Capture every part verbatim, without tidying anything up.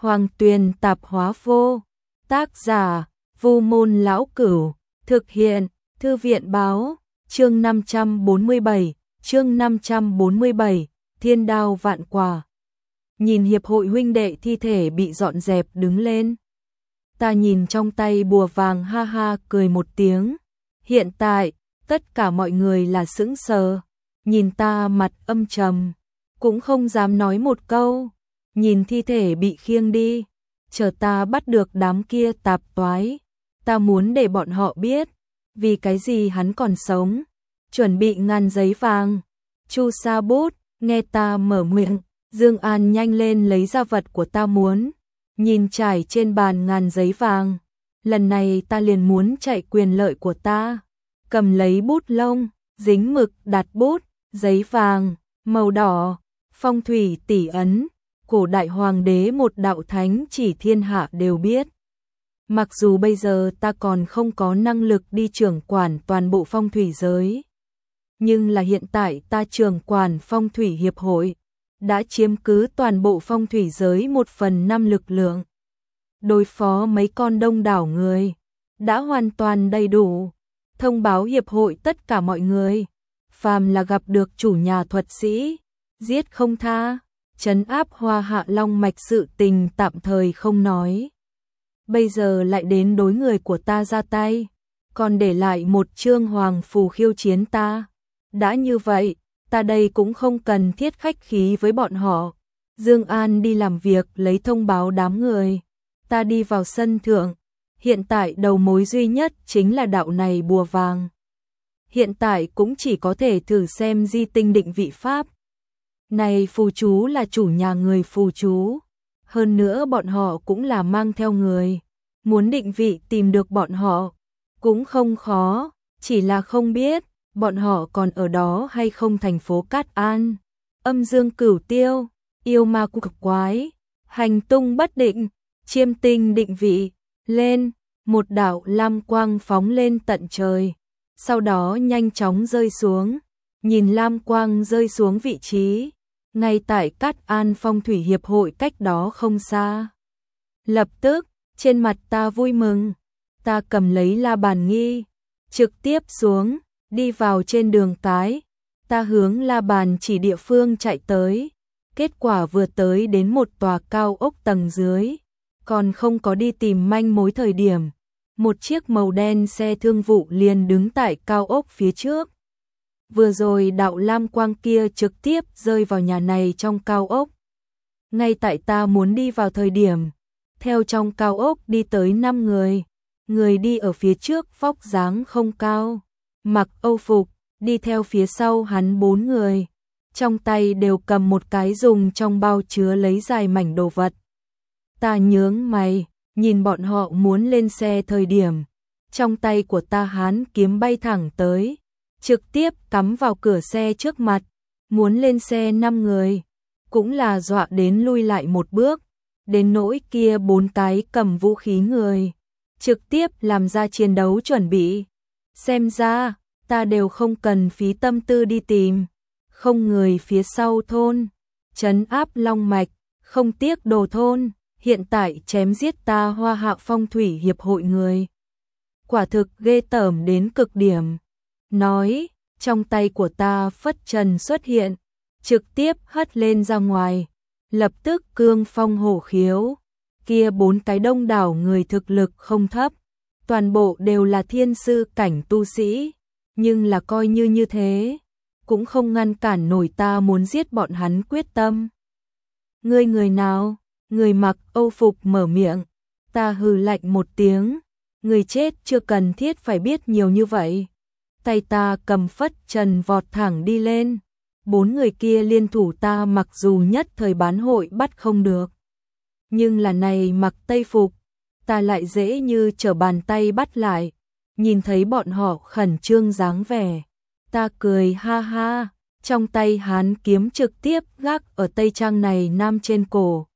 Hoàng Tuyền Tạp Hóa Vô. Tác giả: Vu Môn Lão Cửu. Thực hiện: Thư viện Báo. Chương năm trăm bốn mươi bảy, chương năm trăm bốn mươi bảy, Thiên Đao Vạn Quả. Nhìn hiệp hội huynh đệ thi thể bị dọn dẹp đứng lên. Ta nhìn trong tay bùa vàng ha ha cười một tiếng. Hiện tại, tất cả mọi người là sững sờ, nhìn ta mặt âm trầm, cũng không dám nói một câu. Nhìn thi thể bị khiêng đi, chờ ta bắt được đám kia tạp toái. Ta muốn để bọn họ biết, vì cái gì hắn còn sống. Chuẩn bị ngàn giấy vàng. Chu Sa Bút, nghe ta mở miệng, Dương An nhanh lên lấy ra vật của ta muốn. Nhìn trải trên bàn ngàn giấy vàng, lần này ta liền muốn chạy quyền lợi của ta. Cầm lấy bút lông, dính mực đặt bút, giấy vàng, màu đỏ, phong thủy tỷ ấn, cổ đại hoàng đế một đạo thánh chỉ thiên hạ đều biết. Mặc dù bây giờ ta còn không có năng lực đi trưởng quản toàn bộ phong thủy giới, nhưng là hiện tại ta trưởng quản phong thủy hiệp hội, đã chiếm cứ toàn bộ phong thủy giới một phần năm lực lượng. Đối phó mấy con đông đảo người, đã hoàn toàn đầy đủ. Thông báo hiệp hội tất cả mọi người, phàm là gặp được chủ nhà thuật sĩ, giết không tha. Trấn áp Hoa Hạ Long mạch sự tình tạm thời không nói, bây giờ lại đến đối người của ta ra tay, còn để lại một chương hoàng phù khiêu chiến ta. Đã như vậy, ta đây cũng không cần thiết khách khí với bọn họ. Dương An đi làm việc lấy thông báo đám người. Ta đi vào sân thượng. Hiện tại đầu mối duy nhất chính là đạo này bùa vàng. Hiện tại cũng chỉ có thể thử xem di tinh định vị pháp. Này phù chú là chủ nhà người phù chú. Hơn nữa bọn họ cũng là mang theo người. Muốn định vị tìm được bọn họ cũng không khó, chỉ là không biết bọn họ còn ở đó hay không. Thành phố Cát An, âm dương cửu tiêu, yêu ma cực quái, hành tung bất định, chiêm tinh định vị, lên, một đạo lam quang phóng lên tận trời, sau đó nhanh chóng rơi xuống. Nhìn lam quang rơi xuống vị trí, ngay tại Cát An phong thủy hiệp hội cách đó không xa. Lập tức, trên mặt ta vui mừng, ta cầm lấy la bàn nghi, trực tiếp xuống, đi vào trên đường cái. Ta hướng la bàn chỉ địa phương chạy tới, kết quả vừa tới đến một tòa cao ốc tầng dưới, còn không có đi tìm manh mối thời điểm, một chiếc màu đen xe thương vụ liền đứng tại cao ốc phía trước. Vừa rồi đạo lam quang kia trực tiếp rơi vào nhà này trong cao ốc. Ngay tại ta muốn đi vào thời điểm, theo trong cao ốc đi tới năm người. Người đi ở phía trước vóc dáng không cao, mặc âu phục, đi theo phía sau hắn bốn người, trong tay đều cầm một cái dùng trong bao chứa lấy dài mảnh đồ vật. Ta nhướng mày, nhìn bọn họ muốn lên xe thời điểm, trong tay của ta hán kiếm bay thẳng tới, trực tiếp cắm vào cửa xe trước mặt. Muốn lên xe năm người, cũng là dọa đến lui lại một bước, đến nỗi kia bốn cái cầm vũ khí người, trực tiếp làm ra chiến đấu chuẩn bị. Xem ra, ta đều không cần phí tâm tư đi tìm. Không người phía sau thôn, trấn áp long mạch, không tiếc đồ thôn, hiện tại chém giết ta Hoa Hạ phong thủy hiệp hội người. Quả thực ghê tởm đến cực điểm. Nói, trong tay của ta phất trần xuất hiện, trực tiếp hất lên ra ngoài, lập tức cương phong hổ khiếu. Kia bốn cái đông đảo người thực lực không thấp, toàn bộ đều là thiên sư cảnh tu sĩ, nhưng là coi như như thế, cũng không ngăn cản nổi ta muốn giết bọn hắn quyết tâm. Ngươi người nào? Người mặc âu phục mở miệng. Ta hừ lạnh một tiếng, người chết chưa cần thiết phải biết nhiều như vậy. Tay ta cầm phất trần vọt thẳng đi lên. Bốn người kia liên thủ ta mặc dù nhất thời bán hội bắt không được, nhưng là này mặc tây phục, ta lại dễ như trở bàn tay bắt lại. Nhìn thấy bọn họ khẩn trương dáng vẻ, ta cười ha ha, trong tay hán kiếm trực tiếp gác ở tây trang này nam trên cổ.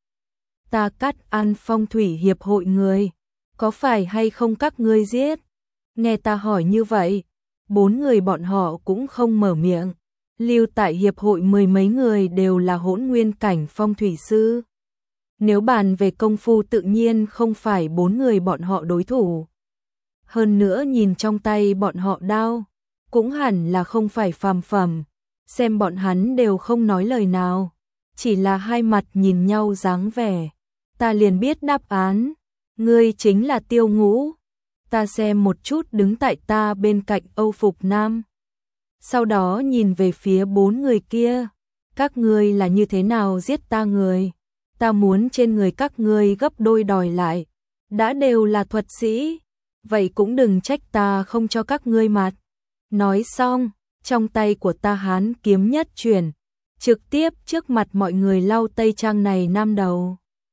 Ta Cát An phong thủy hiệp hội người, có phải hay không các ngươi giết? Nghe ta hỏi như vậy, bốn người bọn họ cũng không mở miệng. Lưu tại hiệp hội mười mấy người đều là hỗn nguyên cảnh phong thủy sư. Nếu bàn về công phu tự nhiên không phải bốn người bọn họ đối thủ. Hơn nữa nhìn trong tay bọn họ đao, cũng hẳn là không phải phàm phẩm. Xem bọn hắn đều không nói lời nào, chỉ là hai mặt nhìn nhau dáng vẻ. Ta liền biết đáp án, ngươi chính là Tiêu Ngũ. Ta xem một chút đứng tại ta bên cạnh Âu Phục Nam. Sau đó nhìn về phía bốn người kia, các ngươi là như thế nào giết ta người? Ta muốn trên người các ngươi gấp đôi đòi lại. Đã đều là thuật sĩ, vậy cũng đừng trách ta không cho các ngươi mặt. Nói xong, trong tay của ta hán kiếm nhất chuyển, trực tiếp trước mặt mọi người lau tây trang này nam đầu.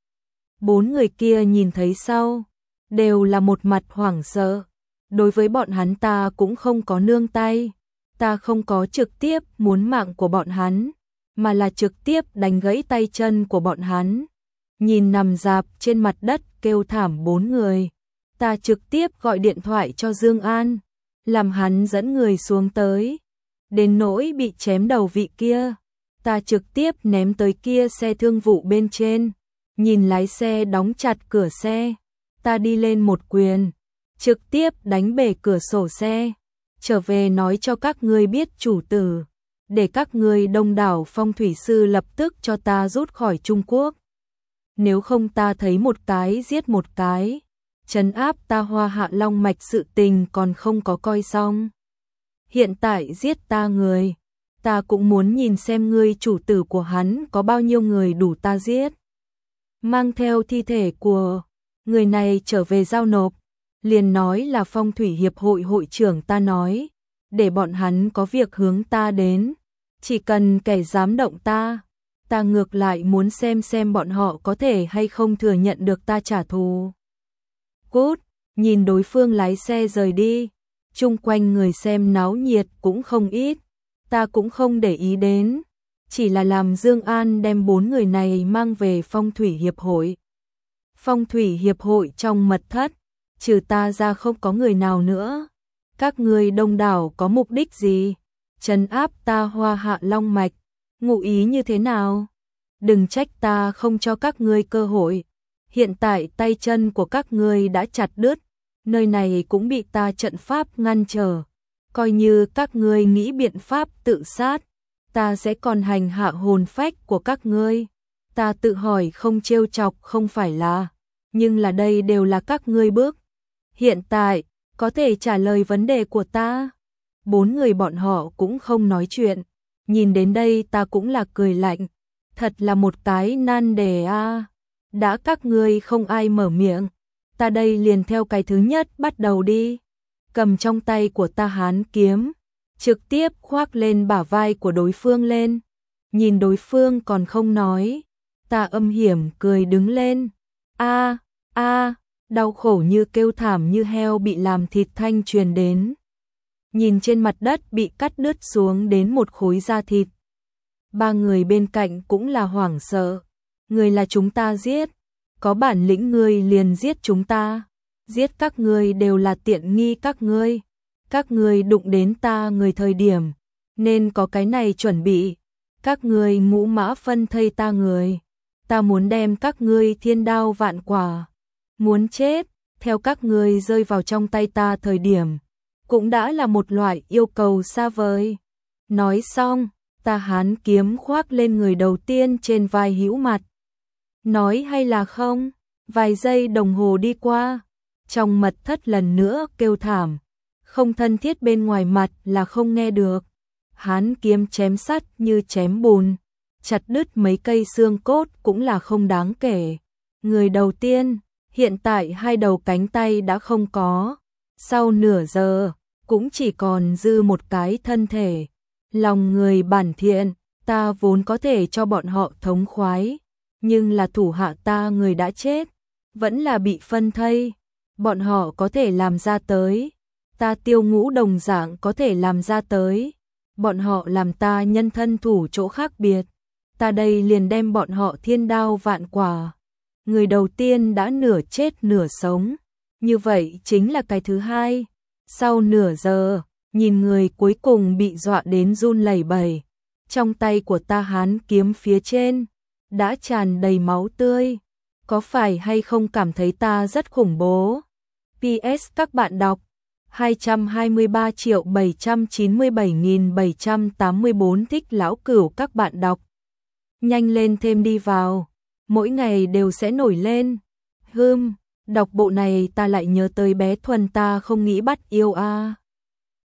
Bốn người kia nhìn thấy sau, đều là một mặt hoảng sợ. Đối với bọn hắn ta cũng không có nương tay, ta không có trực tiếp muốn mạng của bọn hắn, mà là trực tiếp đánh gãy tay chân của bọn hắn. Nhìn nằm rạp trên mặt đất kêu thảm bốn người, ta trực tiếp gọi điện thoại cho Dương An, làm hắn dẫn người xuống tới. Đến nỗi bị chém đầu vị kia, ta trực tiếp ném tới kia xe thương vụ bên trên. Nhìn lái xe đóng chặt cửa xe, ta đi lên một quyền, trực tiếp đánh bể cửa sổ xe, trở về nói cho các ngươi biết chủ tử, để các ngươi đông đảo phong thủy sư lập tức cho ta rút khỏi Trung Quốc. Nếu không ta thấy một cái giết một cái, trấn áp ta Hoa Hạ Long mạch sự tình còn không có coi xong. Hiện tại giết ta người, ta cũng muốn nhìn xem ngươi chủ tử của hắn có bao nhiêu người đủ ta giết. Mang theo thi thể của người này trở về giao nộp, liền nói là phong thủy hiệp hội hội trưởng ta nói, để bọn hắn có việc hướng ta đến, chỉ cần kẻ dám động ta, ta ngược lại muốn xem xem bọn họ có thể hay không thừa nhận được ta trả thù. Cút, nhìn đối phương lái xe rời đi, chung quanh người xem náo nhiệt cũng không ít, ta cũng không để ý đến, chỉ là làm Dương An đem bốn người này mang về phong thủy hiệp hội. Phong thủy hiệp hội trong mật thất, trừ ta ra không có người nào nữa. Các ngươi đông đảo có mục đích gì? Trấn áp ta Hoa Hạ Long mạch, ngụ ý như thế nào? Đừng trách ta không cho các ngươi cơ hội. Hiện tại tay chân của các ngươi đã chặt đứt, nơi này cũng bị ta trận pháp ngăn trở. Coi như các ngươi nghĩ biện pháp tự sát, ta sẽ còn hành hạ hồn phách của các ngươi. Ta tự hỏi không trêu chọc không phải là, nhưng là đây đều là các ngươi bước. Hiện tại, có thể trả lời vấn đề của ta. Bốn người bọn họ cũng không nói chuyện. Nhìn đến đây ta cũng là cười lạnh. Thật là một cái nan đề a. À. Đã các ngươi không ai mở miệng, ta đây liền theo cái thứ nhất bắt đầu đi. Cầm trong tay của ta hán kiếm, trực tiếp khoác lên bả vai của đối phương lên. Nhìn đối phương còn không nói, ta âm hiểm cười đứng lên. A, a, đau khổ như kêu thảm như heo bị làm thịt thanh truyền đến. Nhìn trên mặt đất bị cắt đứt xuống đến một khối da thịt. Ba người bên cạnh cũng là hoảng sợ. Người là chúng ta giết, có bản lĩnh ngươi liền giết chúng ta. Giết các ngươi đều là tiện nghi các ngươi. Các ngươi đụng đến ta người thời điểm, nên có cái này chuẩn bị. Các ngươi ngũ mã phân thây ta người. Ta muốn đem các ngươi thiên đao vạn quả. Muốn chết, theo các ngươi rơi vào trong tay ta thời điểm, cũng đã là một loại yêu cầu xa vời. Nói xong, ta hán kiếm khoác lên người đầu tiên trên vai hữu mặt. Nói hay là không, vài giây đồng hồ đi qua, trong mật thất lần nữa kêu thảm. Không thân thiết bên ngoài mặt là không nghe được. Hán kiếm chém sắt như chém bùn, chặt đứt mấy cây xương cốt cũng là không đáng kể. Người đầu tiên, hiện tại hai đầu cánh tay đã không có. Sau nửa giờ, cũng chỉ còn dư một cái thân thể. Lòng người bản thiện, ta vốn có thể cho bọn họ thống khoái. Nhưng là thủ hạ ta người đã chết, vẫn là bị phân thây. Bọn họ có thể làm ra tới. Ta Tiêu Ngũ đồng dạng có thể làm ra tới. Bọn họ làm ta nhân thân thủ chỗ khác biệt. Ta đây liền đem bọn họ thiên đao vạn quả. Người đầu tiên đã nửa chết nửa sống. Như vậy chính là cái thứ hai. Sau nửa giờ, nhìn người cuối cùng bị dọa đến run lẩy bẩy. Trong tay của ta hán kiếm phía trên, đã tràn đầy máu tươi. có phải hay không cảm thấy ta rất khủng bố? pê ét các bạn đọc hai trăm hai mươi ba triệu bảy trăm chín mươi bảy nghìn bảy trăm tám mươi bốn thích lão cửu các bạn đọc. Nhanh lên thêm đi vào, mỗi ngày đều sẽ nổi lên. Hưm, đọc bộ này ta lại nhớ tới bé Thuần ta không nghĩ bắt yêu a. À.